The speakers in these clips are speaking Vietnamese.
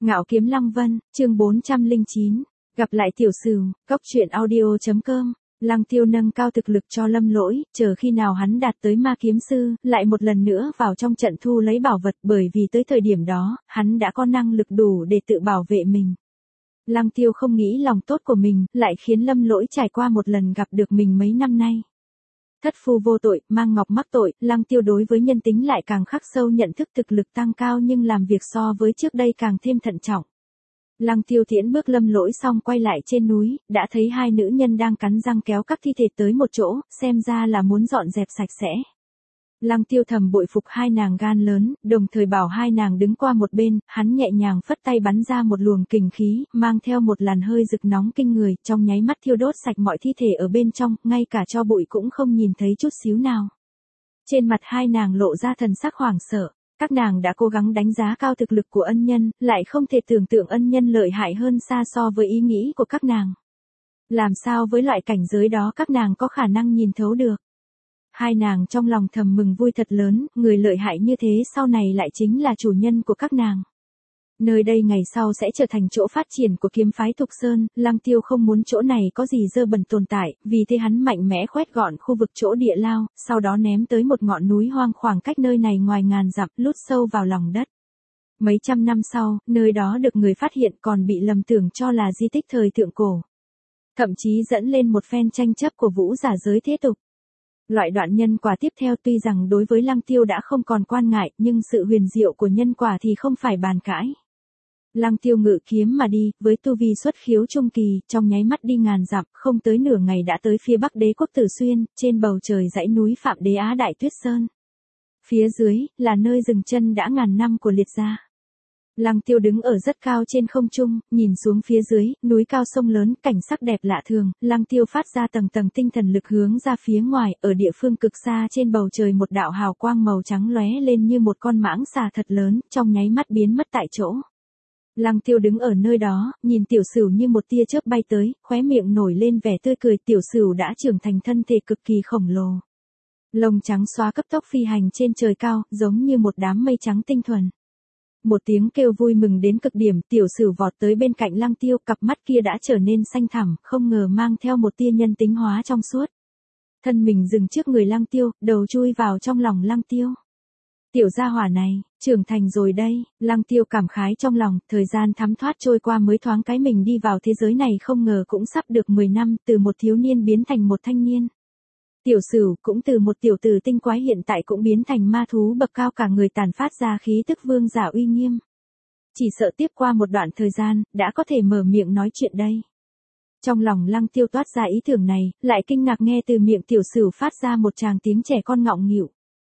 Ngạo Kiếm Lăng Vân, chương 409, gặp lại tiểu sửu, góc truyện audio.com. Lăng Tiêu nâng cao thực lực cho Lâm Lỗi, chờ khi nào hắn đạt tới ma kiếm sư, lại một lần nữa vào trong trận thu lấy bảo vật, bởi vì tới thời điểm đó, hắn đã có năng lực đủ để tự bảo vệ mình. Lăng Tiêu không nghĩ lòng tốt của mình, lại khiến Lâm Lỗi trải qua một lần gặp được mình mấy năm nay. Thất phu vô tội, mang ngọc mắc tội, Lăng Tiêu đối với nhân tính lại càng khắc sâu, nhận thức thực lực tăng cao nhưng làm việc so với trước đây càng thêm thận trọng. Lăng Tiêu tiễn bước Lâm Lỗi xong quay lại trên núi, đã thấy hai nữ nhân đang cắn răng kéo các thi thể tới một chỗ, xem ra là muốn dọn dẹp sạch sẽ. Lăng Tiêu thầm bội phục hai nàng gan lớn, đồng thời bảo hai nàng đứng qua một bên, hắn nhẹ nhàng phất tay bắn ra một luồng kình khí, mang theo một làn hơi rực nóng kinh người, trong nháy mắt thiêu đốt sạch mọi thi thể ở bên trong, ngay cả tro bụi cũng không nhìn thấy chút xíu nào. Trên mặt hai nàng lộ ra thần sắc hoảng sợ. Các nàng đã cố gắng đánh giá cao thực lực của ân nhân, lại không thể tưởng tượng ân nhân lợi hại hơn xa so với ý nghĩ của các nàng. Làm sao với loại cảnh giới đó các nàng có khả năng nhìn thấu được. Hai nàng trong lòng thầm mừng vui thật lớn, người lợi hại như thế sau này lại chính là chủ nhân của các nàng. Nơi đây ngày sau sẽ trở thành chỗ phát triển của kiếm phái Thục Sơn, Lăng Tiêu không muốn chỗ này có gì dơ bẩn tồn tại, vì thế hắn mạnh mẽ khoét gọn khu vực chỗ địa lao, sau đó ném tới một ngọn núi hoang khoảng cách nơi này ngoài ngàn dặm, lút sâu vào lòng đất. Mấy trăm năm sau, nơi đó được người phát hiện còn bị lầm tưởng cho là di tích thời thượng cổ. Thậm chí dẫn lên một phen tranh chấp của vũ giả giới thế tục. Loại đoạn nhân quả tiếp theo tuy rằng đối với Lăng Tiêu đã không còn quan ngại, nhưng sự huyền diệu của nhân quả thì không phải bàn cãi. Lăng Tiêu ngự kiếm mà đi, với tu vi xuất khiếu trung kỳ, trong nháy mắt đi ngàn dặm, không tới nửa ngày đã tới phía bắc đế quốc Tử Xuyên, trên bầu trời dãy núi Phạm Đế Á Đại Tuyết Sơn. Phía dưới, là nơi dừng chân đã ngàn năm của Liệt gia. Lăng Tiêu đứng ở rất cao trên không trung, nhìn xuống phía dưới, núi cao sông lớn, cảnh sắc đẹp lạ thường, Lăng Tiêu phát ra tầng tầng tinh thần lực hướng ra phía ngoài, ở địa phương cực xa trên bầu trời một đạo hào quang màu trắng lóe lên như một con mãng xà thật lớn, trong nháy mắt biến mất tại chỗ. Lăng Tiêu đứng ở nơi đó, nhìn tiểu sửu như một tia chớp bay tới, khóe miệng nổi lên vẻ tươi cười, tiểu sửu đã trưởng thành thân thể cực kỳ khổng lồ. Lông trắng xóa cấp tốc phi hành trên trời cao, giống như một đám mây trắng tinh thuần. Một tiếng kêu vui mừng đến cực điểm, tiểu sửu vọt tới bên cạnh Lăng Tiêu, cặp mắt kia đã trở nên xanh thẳm, không ngờ mang theo một tia nhân tính hóa trong suốt. Thân mình dừng trước người Lăng Tiêu, đầu chui vào trong lòng Lăng Tiêu. Tiểu gia hỏa này, trưởng thành rồi đây, Lăng Tiêu cảm khái trong lòng, thời gian thấm thoát trôi qua mới thoáng cái mình đi vào thế giới này không ngờ cũng sắp được 10 năm, từ một thiếu niên biến thành một thanh niên. Tiểu sửu cũng từ một tiểu tử tinh quái hiện tại cũng biến thành ma thú bậc cao, cả người tản phát ra khí tức vương giả uy nghiêm. Chỉ sợ tiếp qua một đoạn thời gian, đã có thể mở miệng nói chuyện đây. Trong lòng Lăng Tiêu toát ra ý tưởng này, lại kinh ngạc nghe từ miệng tiểu sửu phát ra một tràng tiếng trẻ con ngọng nghịu.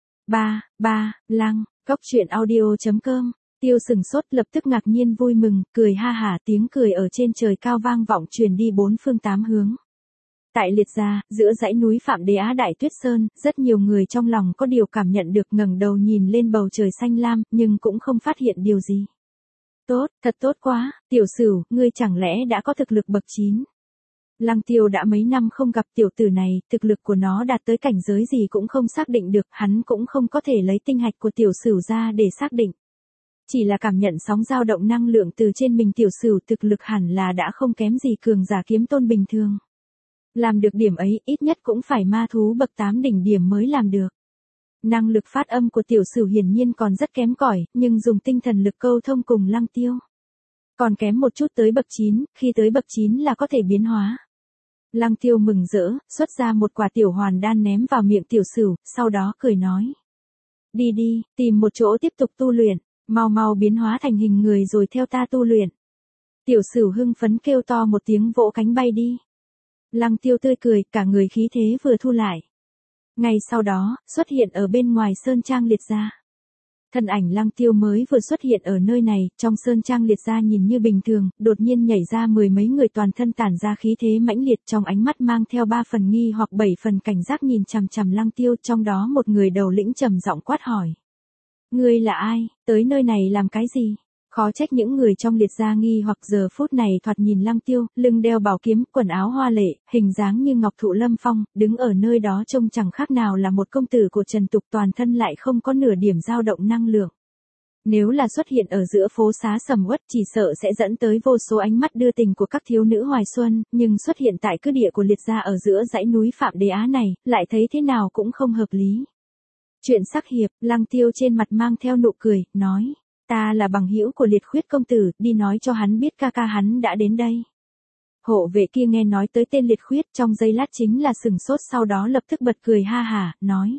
Lăng, góc truyện audio.com. Tiêu sừng sốt lập tức ngạc nhiên vui mừng, cười ha hả, tiếng cười ở trên trời cao vang vọng truyền đi bốn phương tám hướng. Tại Liệt gia, giữa dãy núi Phạm Đế Á Đại Tuyết Sơn, rất nhiều người trong lòng có điều cảm nhận được, ngẩng đầu nhìn lên bầu trời xanh lam, nhưng cũng không phát hiện điều gì. Tốt, thật tốt quá, tiểu sửu, ngươi chẳng lẽ đã có thực lực bậc 9? Lăng Tiêu đã mấy năm không gặp tiểu tử này, thực lực của nó đạt tới cảnh giới gì cũng không xác định được, hắn cũng không có thể lấy tinh hạch của tiểu sửu ra để xác định. Chỉ là cảm nhận sóng dao động năng lượng từ trên mình tiểu sửu, thực lực hẳn là đã không kém gì cường giả kiếm tôn bình thường. Làm được điểm ấy, ít nhất cũng phải ma thú bậc 8 đỉnh điểm mới làm được. Năng lực phát âm của tiểu sửu hiển nhiên còn rất kém cỏi, nhưng dùng tinh thần lực câu thông cùng Lăng Tiêu. Còn kém một chút tới bậc 9, khi tới bậc 9 là có thể biến hóa. Lăng Tiêu mừng rỡ, xuất ra một quả tiểu hoàn đan ném vào miệng tiểu sửu, sau đó cười nói. Đi đi, tìm một chỗ tiếp tục tu luyện, mau mau biến hóa thành hình người rồi theo ta tu luyện. Tiểu sửu hưng phấn kêu to một tiếng, vỗ cánh bay đi. Lăng Tiêu tươi cười, cả người khí thế vừa thu lại. Ngay sau đó, xuất hiện ở bên ngoài sơn trang Liệt gia. Thân ảnh Lăng Tiêu mới vừa xuất hiện ở nơi này, trong sơn trang Liệt gia nhìn như bình thường, đột nhiên nhảy ra mười mấy người toàn thân tản ra khí thế mãnh liệt, trong ánh mắt mang theo 3 phần nghi hoặc 7 phần cảnh giác nhìn chằm chằm Lăng Tiêu, trong đó một người đầu lĩnh trầm giọng quát hỏi. Ngươi là ai, tới nơi này làm cái gì? Khó trách những người trong Liệt gia nghi hoặc giờ phút này thoạt nhìn Lăng Tiêu, lưng đeo bảo kiếm, quần áo hoa lệ, hình dáng như ngọc thụ lâm phong, đứng ở nơi đó trông chẳng khác nào là một công tử của trần tục, toàn thân lại không có nửa điểm dao động năng lượng. Nếu là xuất hiện ở giữa phố xá sầm uất chỉ sợ sẽ dẫn tới vô số ánh mắt đưa tình của các thiếu nữ hoài xuân, nhưng xuất hiện tại cứ địa của liệt gia ở giữa dãy núi Phạm Đế Á này, lại thấy thế nào cũng không hợp lý. Chuyện sắc hiệp, Lăng Tiêu trên mặt mang theo nụ cười, nói, ta là bằng hữu của Liệt Khuyết công tử, đi nói cho hắn biết ca ca hắn đã đến đây. Hộ vệ kia nghe nói tới tên Liệt Khuyết trong giây lát chính là sừng sốt, sau đó lập tức bật cười ha hả, nói.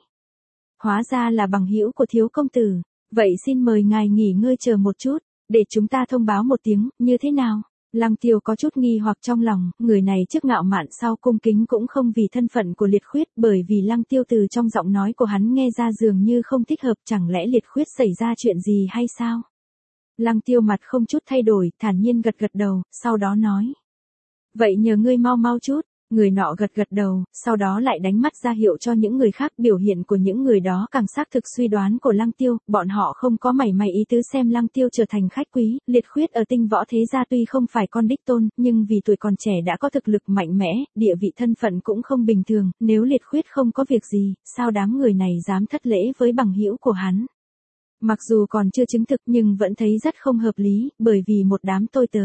Hóa ra là bằng hữu của thiếu công tử, vậy xin mời ngài nghỉ ngơi chờ một chút, để chúng ta thông báo một tiếng, như thế nào? Lăng Tiêu có chút nghi hoặc trong lòng, người này trước ngạo mạn sau cung kính cũng không vì thân phận của Liệt Khuyết, bởi vì Lăng Tiêu từ trong giọng nói của hắn nghe ra dường như không thích hợp, chẳng lẽ Liệt Khuyết xảy ra chuyện gì hay sao? Lăng Tiêu mặt không chút thay đổi, thản nhiên gật gật đầu, sau đó nói. Vậy nhờ ngươi mau mau chút. Người nọ gật gật đầu, sau đó lại đánh mắt ra hiệu cho những người khác, biểu hiện của những người đó càng xác thực suy đoán của Lăng Tiêu, bọn họ không có mảy may ý tứ xem Lăng Tiêu trở thành khách quý, Liệt Khuyết ở Tinh Võ thế gia tuy không phải con đích tôn, nhưng vì tuổi còn trẻ đã có thực lực mạnh mẽ, địa vị thân phận cũng không bình thường, nếu Liệt Khuyết không có việc gì, sao đám người này dám thất lễ với bằng hữu của hắn. Mặc dù còn chưa chứng thực nhưng vẫn thấy rất không hợp lý, bởi vì một đám tôi tớ.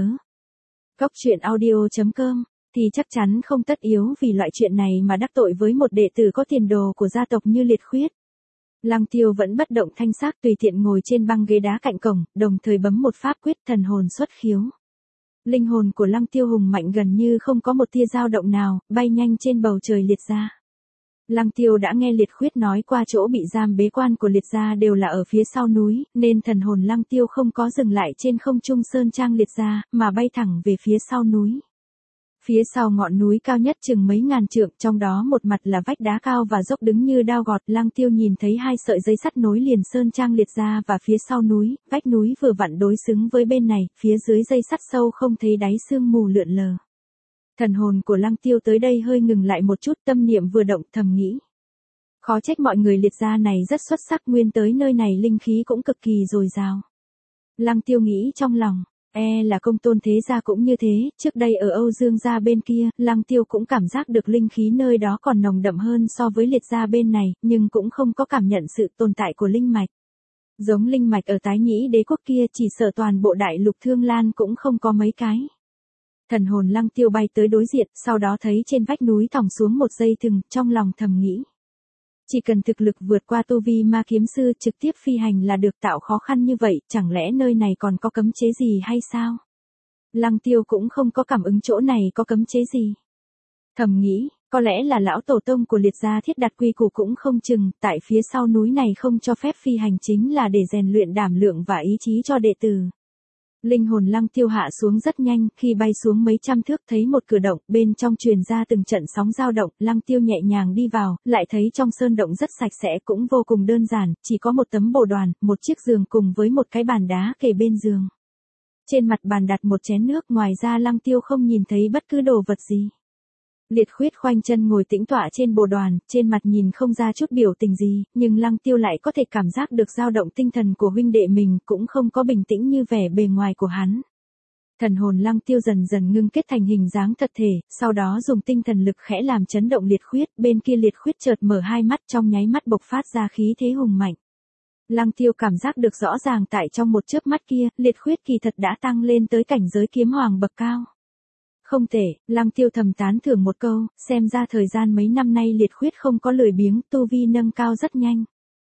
Góc truyện audio.com thì chắc chắn không tất yếu vì loại chuyện này mà đắc tội với một đệ tử có tiền đồ của gia tộc như Liệt Khuyết. Lăng Tiêu vẫn bất động thanh sắc tùy tiện ngồi trên băng ghế đá cạnh cổng, đồng thời bấm một pháp quyết thần hồn xuất khiếu. Linh hồn của Lăng Tiêu hùng mạnh gần như không có một tia dao động nào, bay nhanh trên bầu trời Liệt gia. Lăng Tiêu đã nghe Liệt Khuyết nói qua chỗ bị giam bế quan của Liệt gia đều là ở phía sau núi, nên thần hồn Lăng Tiêu không có dừng lại trên không trung sơn trang Liệt gia, mà bay thẳng về phía sau núi. Phía sau ngọn núi cao nhất chừng mấy ngàn trượng, trong đó một mặt là vách đá cao và dốc đứng như đao gọt. Lăng Tiêu nhìn thấy hai sợi dây sắt nối liền sơn trang Liệt gia và phía sau núi, vách núi vừa vặn đối xứng với bên này, phía dưới dây sắt sâu không thấy đáy sương mù lượn lờ. Thần hồn của Lăng Tiêu tới đây hơi ngừng lại một chút, tâm niệm vừa động thầm nghĩ. Khó trách mọi người Liệt gia này rất xuất sắc, nguyên tới nơi này linh khí cũng cực kỳ dồi dào. Lăng Tiêu nghĩ trong lòng. Là Công Tôn thế gia cũng như thế, trước đây ở Âu Dương gia bên kia, Lăng Tiêu cũng cảm giác được linh khí nơi đó còn nồng đậm hơn so với Liệt gia bên này, nhưng cũng không có cảm nhận sự tồn tại của linh mạch. Giống linh mạch ở Tái Nhĩ Đế quốc kia chỉ sợ toàn bộ đại lục Thương Lan cũng không có mấy cái. Thần hồn Lăng Tiêu bay tới đối diện, sau đó thấy trên vách núi thòng xuống một dây thừng, trong lòng thầm nghĩ. Chỉ cần thực lực vượt qua tu vi ma kiếm sư trực tiếp phi hành là được, tạo khó khăn như vậy, chẳng lẽ nơi này còn có cấm chế gì hay sao? Lăng Tiêu cũng không có cảm ứng chỗ này có cấm chế gì. Thầm nghĩ, có lẽ là lão tổ tông của Liệt gia thiết đặt quy củ cũng không chừng, tại phía sau núi này không cho phép phi hành chính là để rèn luyện đảm lượng và ý chí cho đệ tử. Linh hồn Lăng Tiêu hạ xuống rất nhanh, khi bay xuống mấy trăm thước thấy một cửa động, bên trong truyền ra từng trận sóng dao động, Lăng Tiêu nhẹ nhàng đi vào, lại thấy trong sơn động rất sạch sẽ cũng vô cùng đơn giản, chỉ có một tấm bồ đoàn, một chiếc giường cùng với một cái bàn đá kề bên giường. Trên mặt bàn đặt một chén nước, ngoài ra Lăng Tiêu không nhìn thấy bất cứ đồ vật gì. Liệt Khuyết khoanh chân ngồi tĩnh tọa trên bồ đoàn, trên mặt nhìn không ra chút biểu tình gì, nhưng Lăng Tiêu lại có thể cảm giác được dao động tinh thần của huynh đệ mình, cũng không có bình tĩnh như vẻ bề ngoài của hắn. Thần hồn Lăng Tiêu dần dần ngưng kết thành hình dáng thật thể, sau đó dùng tinh thần lực khẽ làm chấn động Liệt Khuyết, bên kia Liệt Khuyết chợt mở hai mắt, trong nháy mắt bộc phát ra khí thế hùng mạnh. Lăng Tiêu cảm giác được rõ ràng tại trong một chớp mắt kia, Liệt Khuyết kỳ thật đã tăng lên tới cảnh giới kiếm hoàng bậc cao. Không tệ, Lăng Tiêu thầm tán thưởng một câu, xem ra thời gian mấy năm nay Liệt Khuyết không có lười biếng, tu vi nâng cao rất nhanh.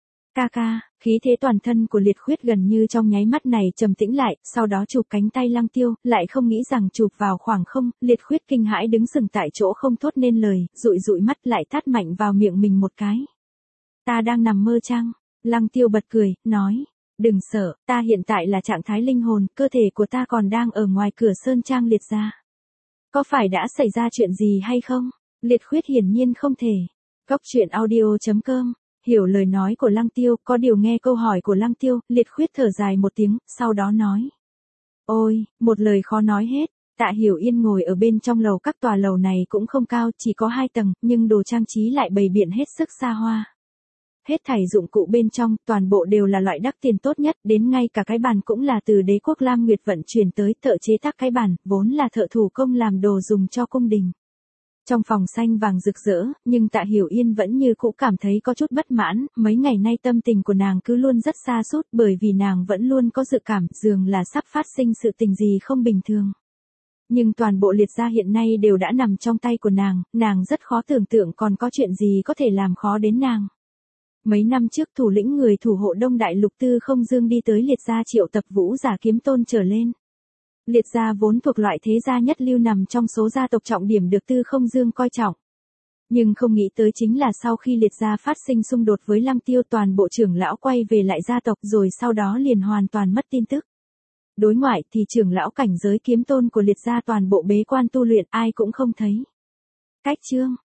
Ca, khí thế toàn thân của Liệt Khuyết gần như trong nháy mắt này trầm tĩnh lại, sau đó chụp cánh tay Lăng Tiêu, lại không nghĩ rằng chụp vào khoảng không, Liệt Khuyết kinh hãi đứng sừng tại chỗ không thốt nên lời, dụi mắt lại tát mạnh vào miệng mình một cái. Ta đang nằm mơ chăng? Lăng Tiêu bật cười, nói, đừng sợ, ta hiện tại là trạng thái linh hồn, cơ thể của ta còn đang ở ngoài cửa sơn trang Liệt gia. Có phải đã xảy ra chuyện gì hay không? Liệt Khuyết hiển nhiên không thể. Góc truyện audio.com, hiểu lời nói của Lăng Tiêu, có điều nghe câu hỏi của Lăng Tiêu, Liệt Khuyết thở dài một tiếng, sau đó nói. Ôi, một lời khó nói hết, Tạ Hiểu Yên ngồi ở bên trong lầu, các tòa lầu này cũng không cao, chỉ có 2 tầng, nhưng đồ trang trí lại bày biện hết sức xa hoa. Hết thảy dụng cụ bên trong, toàn bộ đều là loại đắt tiền tốt nhất, đến ngay cả cái bàn cũng là từ Đế quốc Lam Nguyệt vận chuyển tới, thợ chế tác cái bàn, vốn là thợ thủ công làm đồ dùng cho cung đình. Trong phòng xanh vàng rực rỡ, nhưng Tạ Hiểu Yên vẫn như cũ cảm thấy có chút bất mãn, mấy ngày nay tâm tình của nàng cứ luôn rất sa sút bởi vì nàng vẫn luôn có dự cảm dường là sắp phát sinh sự tình gì không bình thường. Nhưng toàn bộ Liệt gia hiện nay đều đã nằm trong tay của nàng rất khó tưởng tượng còn có chuyện gì có thể làm khó đến nàng. Mấy năm trước thủ lĩnh người thủ hộ Đông Đại Lục Tư Không Dương đi tới Liệt gia triệu tập vũ giả kiếm tôn trở lên. Liệt gia vốn thuộc loại thế gia nhất lưu nằm trong số gia tộc trọng điểm được Tư Không Dương coi trọng. Nhưng không nghĩ tới chính là sau khi Liệt gia phát sinh xung đột với Lăng Tiêu toàn bộ trưởng lão quay về lại gia tộc rồi sau đó liền hoàn toàn mất tin tức. Đối ngoại thì trưởng lão cảnh giới kiếm tôn của Liệt gia toàn bộ bế quan tu luyện ai cũng không thấy. Cách chương